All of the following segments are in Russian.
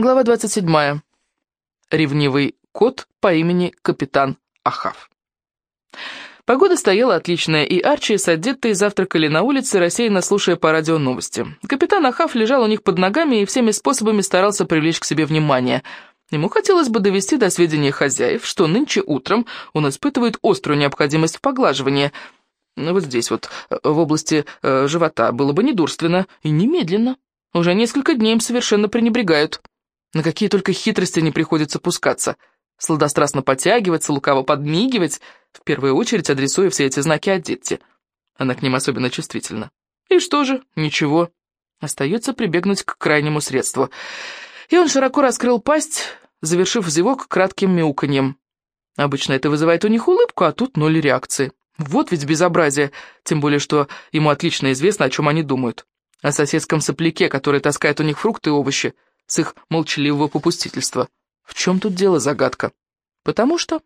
Глава 27. Ревнивый кот по имени Капитан Ахав. Погода стояла отличная, и Арчи с Адеттой завтракали на улице, рассеянно слушая по радио новости. Капитан Ахав лежал у них под ногами и всеми способами старался привлечь к себе внимание. Ему хотелось бы довести до сведения хозяев, что нынче утром он испытывает острую необходимость в поглаживании. Вот здесь вот, в области живота, было бы недурственно и немедленно. Уже несколько дней им совершенно пренебрегают. На какие только хитрости не приходится пускаться. Сладострастно подтягиваться, лукаво подмигивать, в первую очередь адресуя все эти знаки Адетте. Она к ним особенно чувствительна. И что же? Ничего. Остается прибегнуть к крайнему средству. И он широко раскрыл пасть, завершив зевок кратким мяуканьем. Обычно это вызывает у них улыбку, а тут ноль реакции. Вот ведь безобразие, тем более, что ему отлично известно, о чем они думают. О соседском сопляке, который таскает у них фрукты и овощи, с их молчаливого попустительства. В чем тут дело, загадка? Потому что...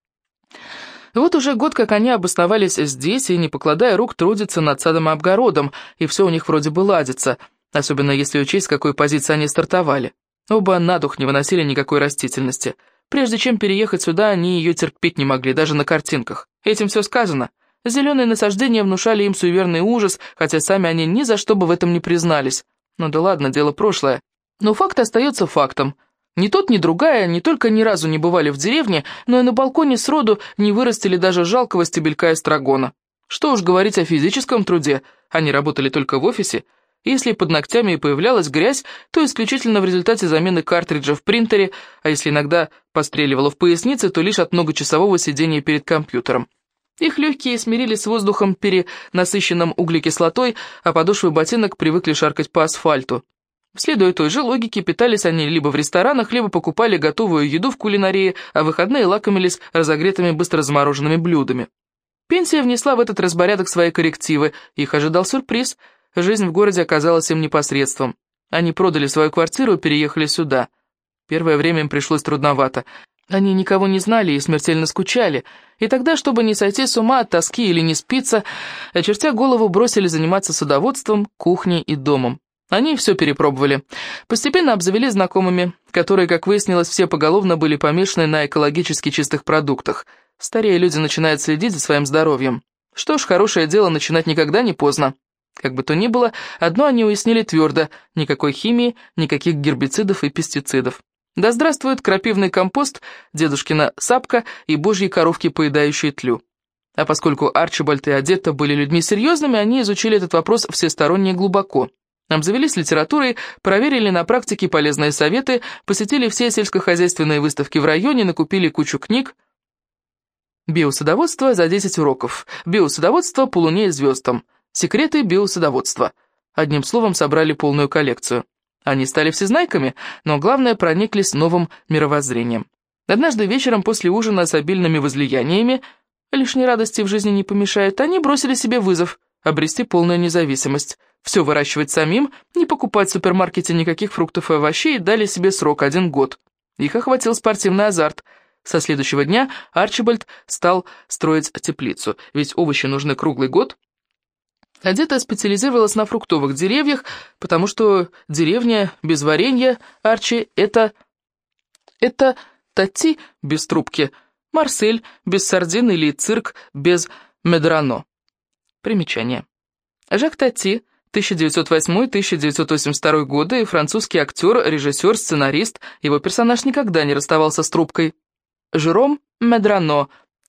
Вот уже год, как они обосновались здесь, и, не покладая рук, трудятся над садом и обгородом, и все у них вроде бы ладится, особенно если учесть, с какой позиции они стартовали. Оба на дух не выносили никакой растительности. Прежде чем переехать сюда, они ее терпеть не могли, даже на картинках. Этим все сказано. Зеленые насаждения внушали им суеверный ужас, хотя сами они ни за что бы в этом не признались. Ну да ладно, дело прошлое. Но факт остается фактом. Ни тот, ни другая не только ни разу не бывали в деревне, но и на балконе сроду не вырастили даже жалкого стебелька эстрагона. Что уж говорить о физическом труде, они работали только в офисе. Если под ногтями и появлялась грязь, то исключительно в результате замены картриджа в принтере, а если иногда постреливало в пояснице, то лишь от многочасового сидения перед компьютером. Их легкие смирились с воздухом, перенасыщенным углекислотой, а подошвы ботинок привыкли шаркать по асфальту. Следуя той же логике, питались они либо в ресторанах, либо покупали готовую еду в кулинарии, а в выходные лакомились разогретыми быстро замороженными блюдами. Пенсия внесла в этот разборядок свои коррективы, их ожидал сюрприз. Жизнь в городе оказалась им непосредством. Они продали свою квартиру и переехали сюда. Первое время им пришлось трудновато. Они никого не знали и смертельно скучали, и тогда, чтобы не сойти с ума от тоски или не спиться, очертя голову, бросили заниматься садоводством, кухней и домом. Они все перепробовали. Постепенно обзавелись знакомыми, которые, как выяснилось, все поголовно были помешаны на экологически чистых продуктах. Старее люди начинают следить за своим здоровьем. Что ж, хорошее дело начинать никогда не поздно. Как бы то ни было, одно они уяснили твердо: никакой химии, никаких гербицидов и пестицидов. Да здравствует крапивный компост, дедушкина сапка и божьи коровки, поедающие тлю. А поскольку Арчибальд и Адетта были людьми серьезными, они изучили этот вопрос всесторонне и глубоко. Обзавелись литературой, проверили на практике полезные советы, посетили все сельскохозяйственные выставки в районе, накупили кучу книг. Биосадоводство за 10 уроков. Биосадоводство по луне и звездам. Секреты биосадоводства. Одним словом, собрали полную коллекцию. Они стали всезнайками, но главное, прониклись новым мировоззрением. Однажды вечером после ужина с обильными возлияниями, лишней радости в жизни не помешает, они бросили себе вызов обрести полную независимость. Все выращивать самим, не покупать в супермаркете никаких фруктов и овощей, и дали себе срок 1 год. Их охватил спортивный азарт. Со следующего дня Арчибальд стал строить теплицу, ведь овощи нужны круглый год. Адетта специализировалась на фруктовых деревьях, потому что деревня без варенья, Арчи, это Тати без трубки, Марсель без сардин или цирк без медрано. Примечание. Жак Тати, 1908-1982 годы, французский актер, режиссер, сценарист, его персонаж никогда не расставался с трубкой. Жером Медрано,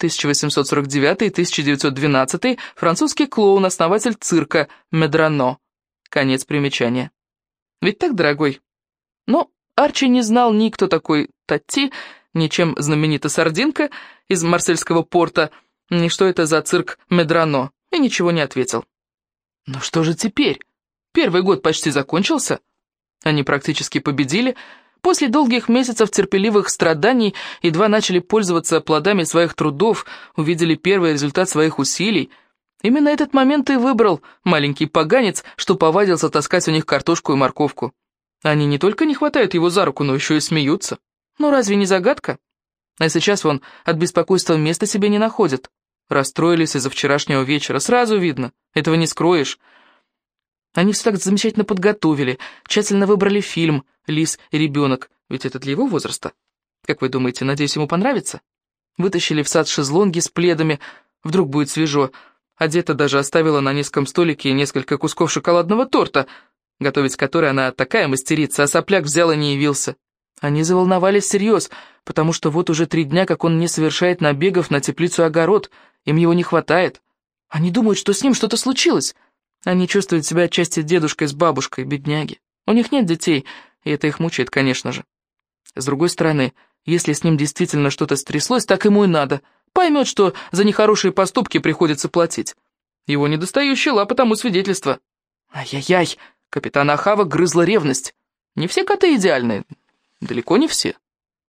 1849-1912, французский клоун, основатель цирка Медрано. Конец примечания. Ведь так, дорогой? Но Арчи не знал ни кто такой Тати, ни чем знаменита сардинка из марсельского порта, ни что это за цирк Медрано, и ничего не ответил. Но что же теперь? Первый год почти закончился. Они практически победили. После долгих месяцев терпеливых страданий едва начали пользоваться плодами своих трудов, увидели первый результат своих усилий. Именно этот момент и выбрал маленький поганец, что повадился таскать у них картошку и морковку. Они не только не хватают его за руку, но еще и смеются. Ну разве не загадка? А сейчас вон от беспокойства места себе не находят. Расстроились из-за вчерашнего вечера, сразу видно, этого не скроешь. Они все так замечательно подготовили, тщательно выбрали фильм, лис и ребенок, ведь это для его возраста. Как вы думаете, надеюсь, ему понравится? Вытащили в сад шезлонги с пледами, вдруг будет свежо. А Дета даже оставила на низком столике несколько кусков шоколадного торта, готовить который она такая мастерица, а сопляк взял и не явился. Они заволновались всерьез, потому что вот уже 3 дня, как он не совершает набегов на теплицу и огород, им его не хватает. Они думают, что с ним что-то случилось. Они чувствуют себя отчасти дедушкой с бабушкой, бедняги. У них нет детей, и это их мучает, конечно же. С другой стороны, если с ним действительно что-то стряслось, так ему и надо. Поймет, что за нехорошие поступки приходится платить. Его недостающая лапа тому свидетельство. Ай-яй-яй, капитана Ахава грызла ревность. Не все коты идеальны, далеко не все.